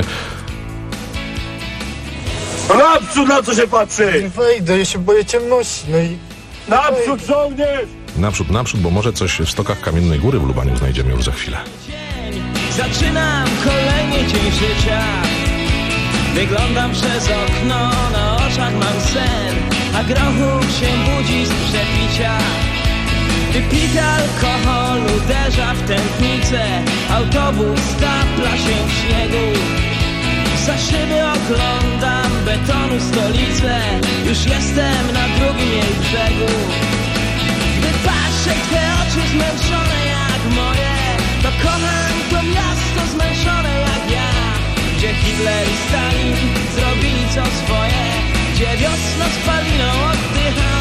Naprzód, na co się patrzy? Nie wejdę, ja się boję ciemności, no i... Naprzód, żołnierz! Naprzód, naprzód, bo może coś w stokach Kamiennej Góry w Lubaniu znajdziemy już za chwilę. Zaczynam kolejny dzień życia. Wyglądam przez okno, na oczach mam sen, a grochów się budzi z przepicia. Wypity alkohol uderza w tętnicę, autobus stapla się w śniegu. Za szyby oglądam betonu stolicę, już jestem na drugim jej brzegu. Gdy patrzę w te oczy zmęczone jak moje, to kocham to miasto zmęczone jak ja. Gdzie Hitler i Stalin zrobili co swoje, gdzie wiosna spaliną oddycha.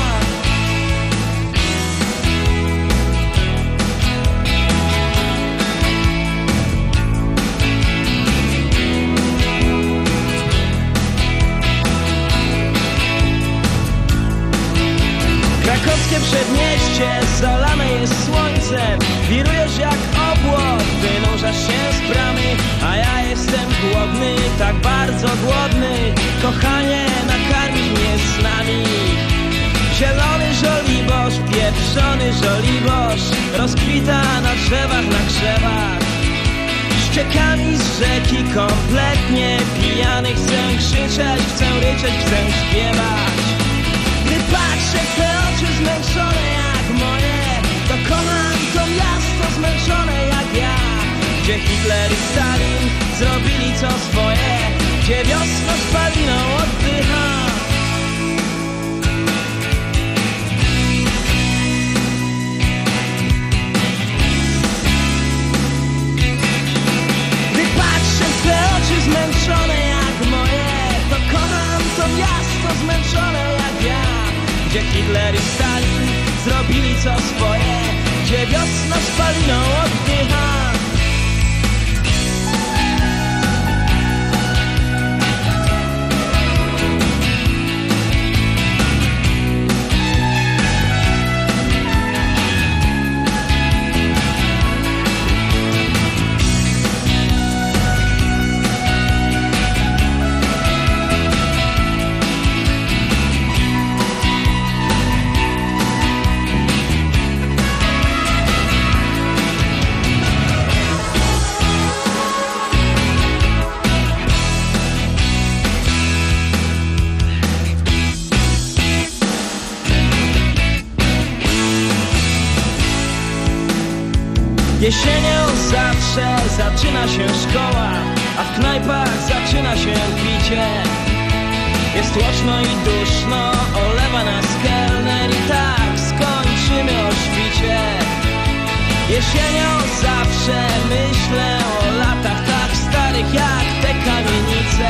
Krakowskie przedmieście zalane jest słońcem. Wirujesz jak obłok, wynurzasz się z bramy, a ja jestem głodny, tak bardzo głodny. Kochanie, nakarmisz mnie snami. Zielony żoliborz, pieprzony żoliborz rozkwita na drzewach, na krzewach. Ściekami z rzeki kompletnie pijany, chcę krzyczeć, chcę ryczeć, chcę śpiewać. Gdy patrzę w te oczy zmęczone jak moje, to kocham to miasto zmęczone jak ja. Gdzie Hitler i Stalin zrobili co swoje, gdzie wiosna spaliną oddycha. Gdy patrzę w te oczy zmęczone jak moje, to kocham to miasto zmęczone jak ja. Gdzie Hitler i Stalin zrobili co swoje, gdzie wiosna spaliną oddycha. Jesienią zawsze zaczyna się szkoła, a w knajpach zaczyna się picie. Jest głośno i duszno, olewa nas kelner i tak skończymy o świcie. Jesienią zawsze myślę o latach tak starych jak te kamienice.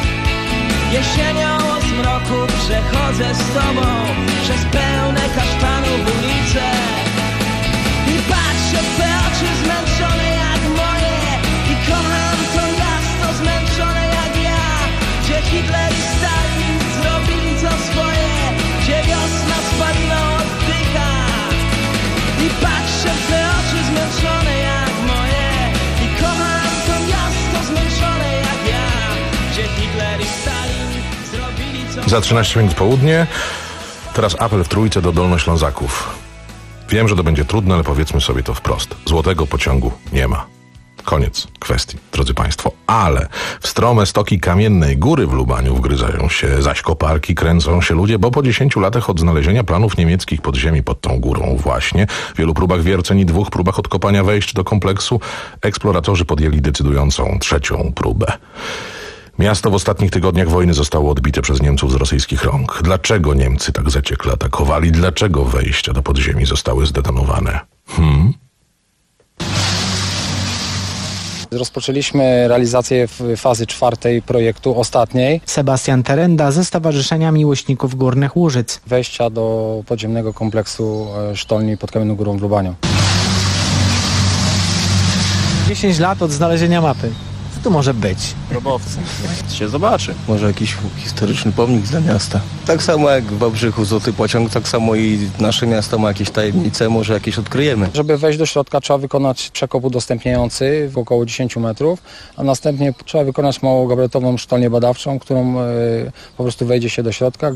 Jesienią o zmroku przechodzę z tobą przez pełne kasztanów ulice. I patrzę w te oczy zmęczone jak moje i kocham to miasto zmęczone jak ja. Gdzie Hitler i Stalin zrobili co swoje, gdzie wiosna spaliną oddycha. I patrzę w te oczy zmęczone jak moje i kocham to miasto zmęczone jak ja. Gdzie Hitler i Stalin zrobili co... Za trzynaście minut południe. Teraz apel w Trójce do Dolnoślązaków. Wiem, że to będzie trudne, ale powiedzmy sobie to wprost. Złotego pociągu nie ma. Koniec kwestii, drodzy Państwo. Ale w strome stoki Kamiennej Góry w Lubaniu wgryzają się zaś koparki, kręcą się ludzie, bo po dziesięciu latach od znalezienia planów niemieckich podziemi pod tą górą właśnie, w wielu próbach wierceń i dwóch próbach odkopania wejść do kompleksu, eksploratorzy podjęli decydującą trzecią próbę. Miasto w ostatnich tygodniach wojny zostało odbite przez Niemców z rosyjskich rąk. Dlaczego Niemcy tak zaciekle atakowali? Dlaczego wejścia do podziemi zostały zdetonowane? Hmm? Rozpoczęliśmy realizację fazy czwartej projektu, ostatniej. Sebastian Terenda ze Stowarzyszenia Miłośników Górnych Łużyc. Wejścia do podziemnego kompleksu sztolni pod Kamienną Górą w Lubaniu. dziesięć lat od znalezienia mapy. Co to może być? Grobowce. Się zobaczy. Może jakiś historyczny pomnik dla miasta. Tak samo jak w Wałbrzychu Złoty Pociąg, tak samo i nasze miasto ma jakieś tajemnice, może jakieś odkryjemy. Żeby wejść do środka, trzeba wykonać przekop udostępniający w około dziesięć metrów, a następnie trzeba wykonać małogabarytową sztolnię badawczą, którą y, po prostu wejdzie się do środka.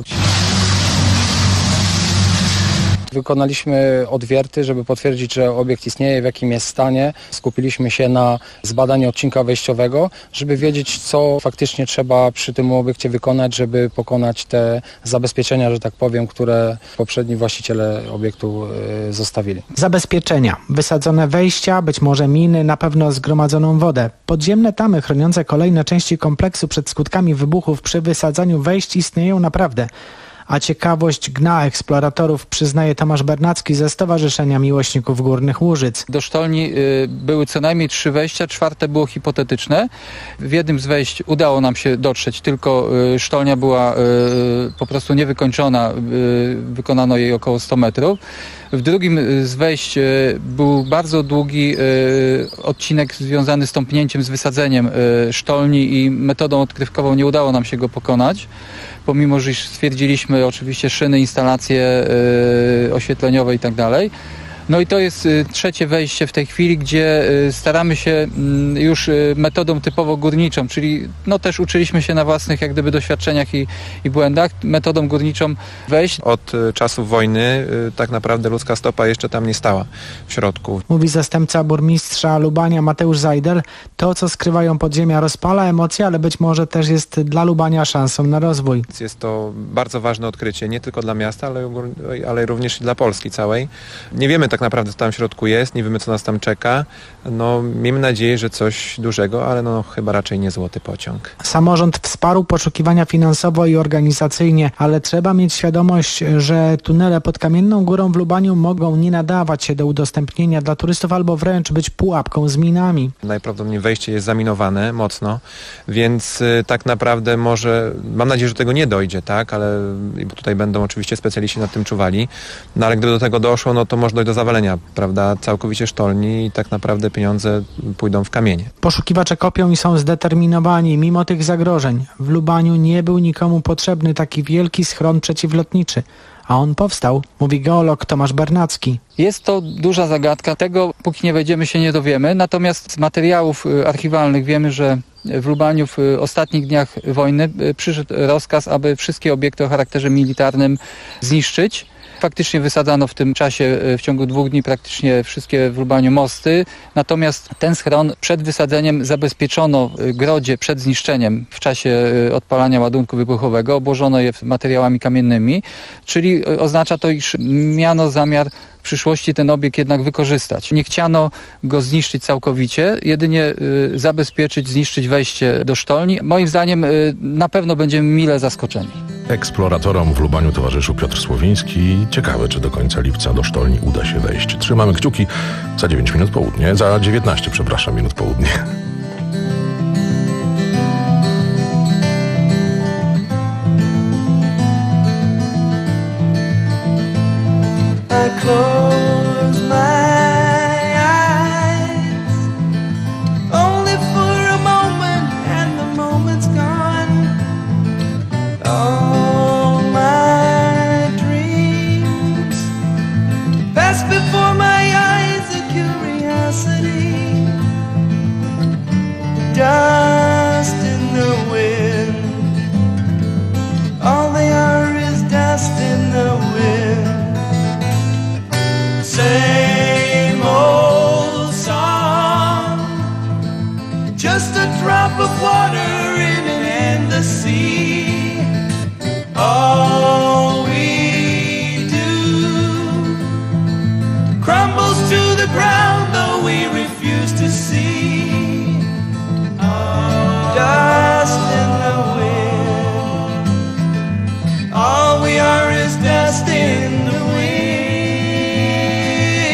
Wykonaliśmy odwierty, żeby potwierdzić, że obiekt istnieje, w jakim jest stanie. Skupiliśmy się na zbadaniu odcinka wejściowego, żeby wiedzieć, co faktycznie trzeba przy tym obiekcie wykonać, żeby pokonać te zabezpieczenia, że tak powiem, które poprzedni właściciele obiektu y, zostawili. Zabezpieczenia, wysadzone wejścia, być może miny, na pewno zgromadzoną wodę. Podziemne tamy chroniące kolejne części kompleksu przed skutkami wybuchów przy wysadzaniu wejść istnieją naprawdę. A ciekawość gna eksploratorów, przyznaje Tomasz Bernacki ze Stowarzyszenia Miłośników Górnych Łużyc. Do sztolni y, były co najmniej trzy wejścia, czwarte było hipotetyczne. W jednym z wejść udało nam się dotrzeć, tylko y, sztolnia była y, po prostu niewykończona, y, wykonano jej około sto metrów. W drugim z wejść y, był bardzo długi y, odcinek związany z tąpnięciem, z wysadzeniem y, sztolni i metodą odkrywkową nie udało nam się go pokonać. Pomimo, że stwierdziliśmy oczywiście szyny, instalacje yy, oświetleniowe i tak dalej. No i to jest y, trzecie wejście w tej chwili, gdzie y, staramy się y, już y, metodą typowo górniczą, czyli no też uczyliśmy się na własnych jak gdyby doświadczeniach i, i błędach, metodą górniczą wejść. Od y, czasów wojny y, tak naprawdę ludzka stopa jeszcze tam nie stała w środku. Mówi zastępca burmistrza Lubania Mateusz Zajdel. To, co skrywają podziemia, rozpala emocje, ale być może też jest dla Lubania szansą na rozwój. Jest to bardzo ważne odkrycie, nie tylko dla miasta, ale, ale również i dla Polski całej. Nie wiemy tak naprawdę, co tam w środku jest, nie wiemy, co nas tam czeka. No, miejmy nadzieję, że coś dużego, ale no chyba raczej nie złoty pociąg. Samorząd wsparł poszukiwania finansowo i organizacyjnie, ale trzeba mieć świadomość, że tunele pod Kamienną Górą w Lubaniu mogą nie nadawać się do udostępnienia dla turystów albo wręcz być pułapką z minami. Najprawdopodobniej wejście jest zaminowane mocno, więc y, tak naprawdę może, mam nadzieję, że do tego nie dojdzie, tak, ale bo tutaj będą oczywiście specjaliści nad tym czuwali, no ale gdyby do tego doszło, no to może dojść do zawalenia, prawda, całkowicie sztolni i tak naprawdę pieniądze pójdą w kamienie. Poszukiwacze kopią i są zdeterminowani mimo tych zagrożeń. W Lubaniu nie był nikomu potrzebny taki wielki schron przeciwlotniczy, a on powstał, mówi geolog Tomasz Bernacki. Jest to duża zagadka, tego póki nie wejdziemy się nie dowiemy, natomiast z materiałów archiwalnych wiemy, że w Lubaniu w ostatnich dniach wojny przyszedł rozkaz, aby wszystkie obiekty o charakterze militarnym zniszczyć. Faktycznie wysadzano w tym czasie, w ciągu dwóch dni praktycznie wszystkie w Lubaniu mosty, natomiast ten schron przed wysadzeniem zabezpieczono grodzie przed zniszczeniem w czasie odpalania ładunku wybuchowego, obłożono je materiałami kamiennymi, czyli oznacza to, iż miano zamiar w przyszłości ten obiekt jednak wykorzystać. Nie chciano go zniszczyć całkowicie, jedynie y, zabezpieczyć, zniszczyć wejście do sztolni. Moim zdaniem y, na pewno będziemy mile zaskoczeni. Eksploratorom w Lubaniu towarzyszył Piotr Słowiński. Ciekawe, czy do końca lipca do sztolni uda się wejść. Trzymamy kciuki za dziewięć minut południe, za dziewiętnaście, przepraszam, minut południe. Close my eyes, only for a moment, and the moment's gone. All my dreams pass before my eyes, a curiosity, dust in the wind. All they are is dust in the wind. Same old song, just a drop of water in an endless sea. All we do crumbles to the ground, though we refuse to see. Dust in the wind. All we are is dust in the wind.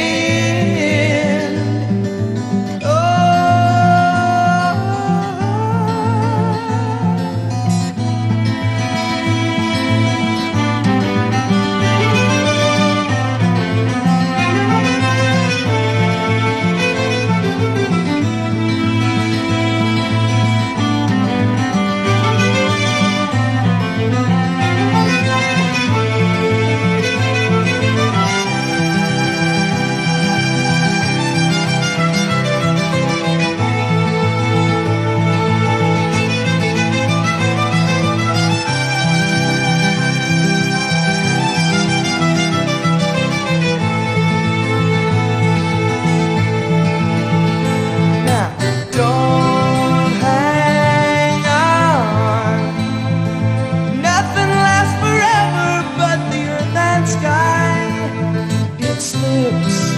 slips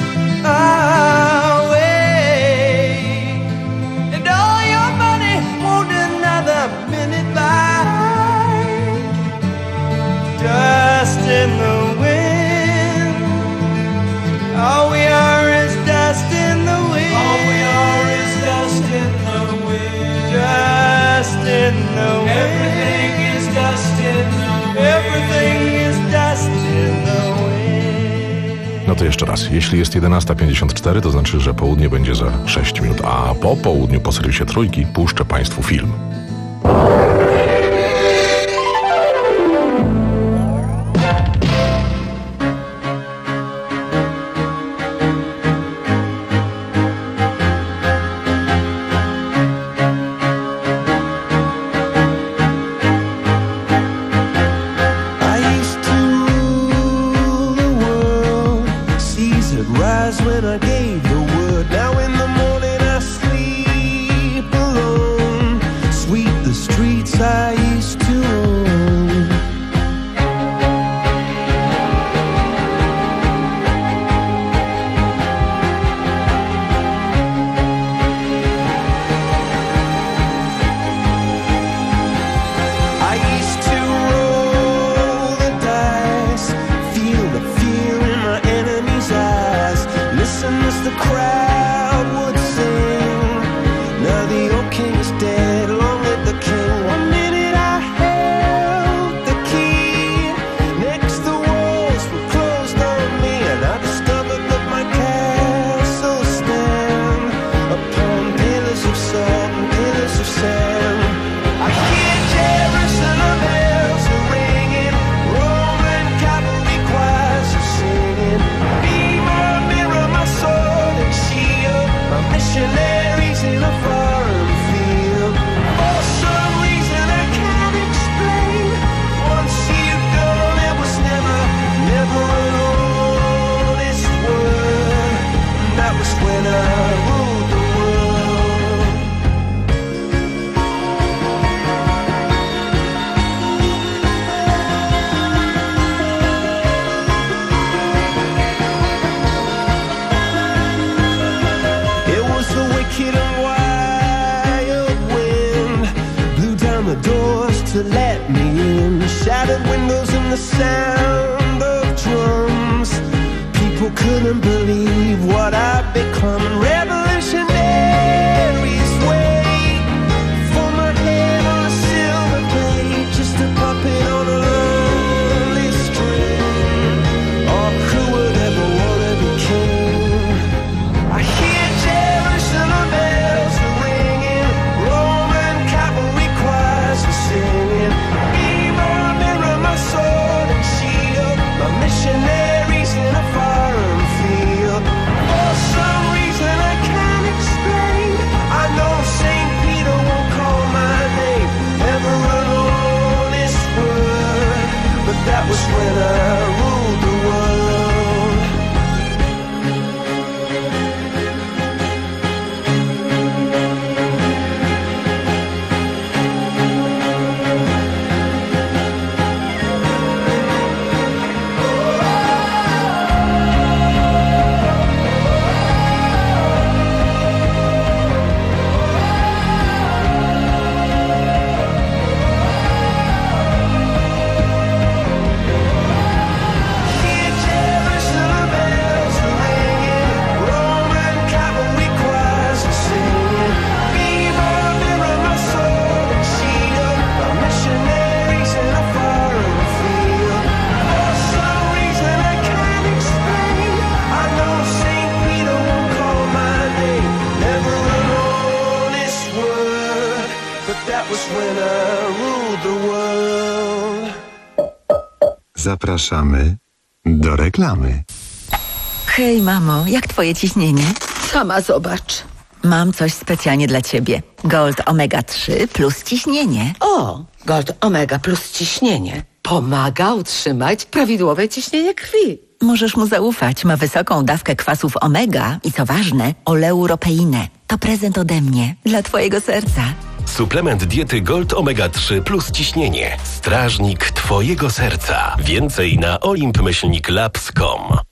away, and all your money won't another minute by. Dust in the wind, all we are is dust in the wind. All we are is dust in the wind. Dust in the wind. Everything is dust in the wind. Everything is dust in the wind. No to jeszcze raz. Jeśli jest jedenasta pięćdziesiąt cztery, to znaczy, że południe będzie za sześć minut, a po południu po serwisie Trójki puszczę Państwu film. Rise when I gave the word. Now in the morning I sleep alone. Sweep the streets I used to own. I used to roll the dice, feel the fear in my enemy's eyes. Listen as the crowd would sing. Now the old king is dead, long live the king. One minute I held the key. Next the walls were closed on me, and I discovered that my castle stand upon pillars of salt and pillars of sand. I hear Jerusalem bells are ringing, Roman cavalry choirs are singing. Be my mirror, my sword and shield, my missionaries in a foreign field. For some reason I can't explain, once you've gone it was never, never an honest word. That was when I ruled the world. It was the wicked and wild wind, blew down the doors to let me in. Shattered windows and the sound of drums. People couldn't believe what I'd become. Revolutionaries wait for my head on a silver plate, just a puppet on a lonely string. Oh, who would ever wanna be king? I hear Jerusalem bells are ringing, Roman cavalry choirs are singing. Be my mirror, my sword and shield, my missionaries in a foreign field. For some reason I can't explain, I know Saint Peter won't call my name, never an honest word. But that was when I ruled the world. Hear Jerusalem bells are ringing, Roman cavalry choirs are singing. Be my mirror, my sword and shield, my missionaries in a foreign field. For some reason I can't explain, I know Saint Peter won't call my name, never an honest word. But that was when I ruled the world. Zapraszamy do reklamy. Hej mamo, jak twoje ciśnienie? Sama zobacz. Mam coś specjalnie dla ciebie. Gold Omega trzy plus ciśnienie. O, Gold Omega plus ciśnienie pomaga utrzymać prawidłowe ciśnienie krwi. Możesz mu zaufać. Ma wysoką dawkę kwasów omega i co ważne, oleuropeinę. To prezent ode mnie dla twojego serca. Suplement diety Gold Omega trzy plus ciśnienie. Strażnik twojego serca. Więcej na olimp myślnik labs kropka com.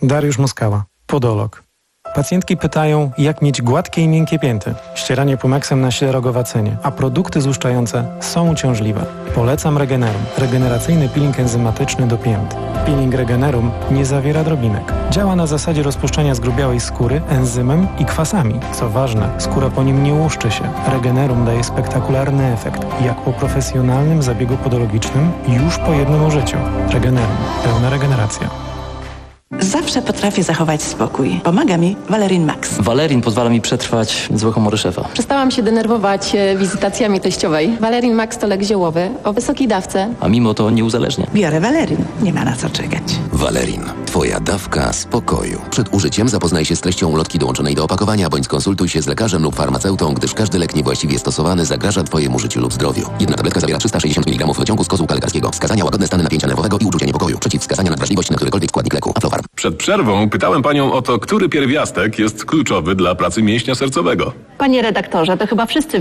Dariusz Moskała, podolog. Pacjentki pytają, jak mieć gładkie i miękkie pięty. Ścieranie Pumexem na ślerogowacenie, a produkty złuszczające są uciążliwe. Polecam Regenerum, regeneracyjny peeling enzymatyczny do pięt. Peeling Regenerum nie zawiera drobinek. Działa na zasadzie rozpuszczania zgrubiałej skóry enzymem i kwasami. Co ważne, skóra po nim nie łuszczy się. Regenerum daje spektakularny efekt, jak po profesjonalnym zabiegu podologicznym już po jednym użyciu. Regenerum. Pełna regeneracja. Zawsze potrafię zachować spokój. Pomaga mi Valerin Max. Valerin pozwala mi przetrwać złe humory szefa. Przestałam się denerwować e, wizytacjami teściowej. Valerin Max to lek ziołowy o wysokiej dawce. A mimo to nie uzależnia. Biorę Valerin. Nie ma na co czekać. Valerin. Twoja dawka spokoju. Przed użyciem zapoznaj się z treścią ulotki dołączonej do opakowania, bądź skonsultuj się z lekarzem lub farmaceutą, gdyż każdy lek niewłaściwie stosowany zagraża Twojemu życiu lub zdrowiu. Jedna tabletka zawiera trzysta sześćdziesiąt miligramów wyciągu z kozłka lekarskiego. Wskazania: łagodne stany napięcia nerwowego i uczucia niepokoju. Przeciwwskazania: nadwrażliwość na którykolwiek składnik leku. Aflofarm. Przed przerwą pytałem panią o to, który pierwiastek jest kluczowy dla pracy mięśnia sercowego. Panie redaktorze, to chyba wszyscy